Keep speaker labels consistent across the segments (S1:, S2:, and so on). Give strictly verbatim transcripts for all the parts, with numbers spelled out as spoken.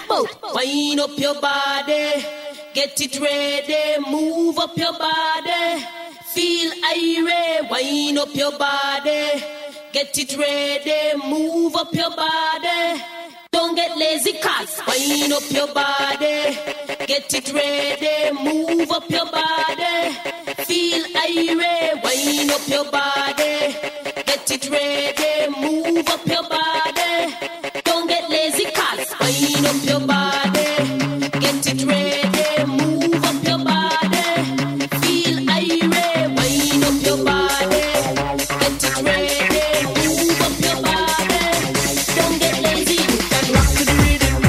S1: Chatbout, wind up your body, get it ready, move up your body, feel irate, wind up your body, get it ready, move up your body. Don't get lazy, cause wind up your body, get it ready, move up your body, feel irate, wind up your body, get it ready, move up your body. Don't get lazy, cause wind up your body, get it ready, move up your body, feel irate, wind up your body, get it ready, move up your body. Don't get lazy, you can rock to the rhythm.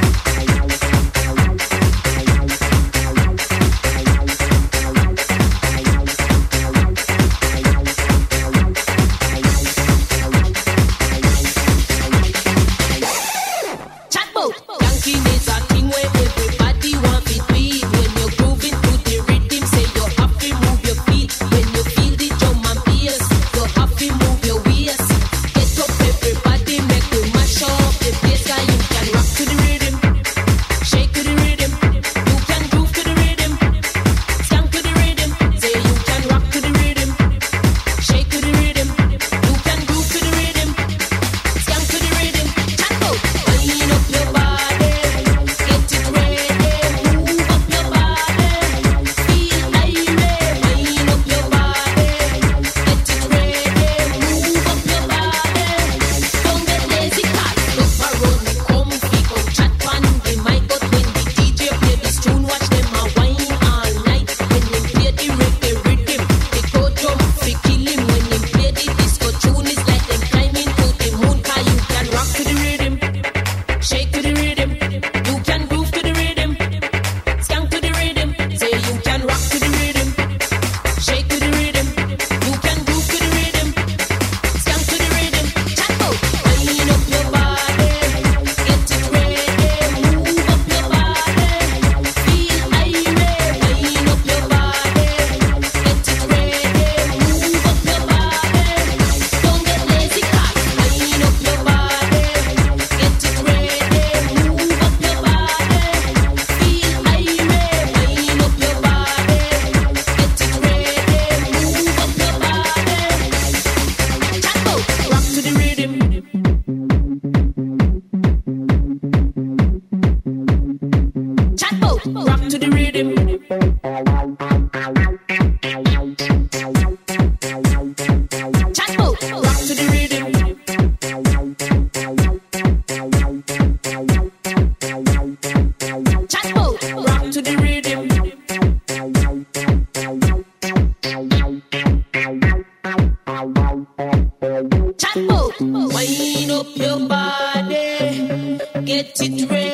S1: Chatbout, Yankee is a thing where everybody want it beat. When you're grooving to the rhythm, say you have to move your feet. When you feel the drum and bass, you have to move your waist. Get up everybody, make we mash up the place, guy. You can rock to the rhythm, shake to the rhythm. You can groove to the rhythm, skank to the rhythm. Say you can rock to the rhythm, shake to the rhythm. You can groove to the rhythm, skank to the rhythm. Chatbout, wind up your body, get it ready, move up your body, feel irate, wind up your body, get it ready, move up your body. Don't get lazy, cause look around me, come fi come chat on the mic. But when the D J play this tune, watch them a whine all night. When them play the reggae rhythm, they go jump fi kill him. When them play the disco tune, it's like them climbing to the moon. Cause you can rock to the rhythm, shake to the rhythm. You can groove to the rhythm, skank to the rhythm. Say you can rock to the rhythm, shake to the rhythm. You can groove to the rhythm, skank to the rhythm. Chatbout, wind up your body, get it ready, move up your body, feel irate, wind up your body, get it ready, move up your body. Don't get lazy, cause wind up your body, get it ready, move up your body, feel irate, wind up your body, get it ready, move up your body. Chatbout, rock to the rhythm. Chatbout, rock to the rhythm. Chatbout, rock to the rhythm. Chatbout, rock to the rhythm. Chatbout, wind up your body, get it ready.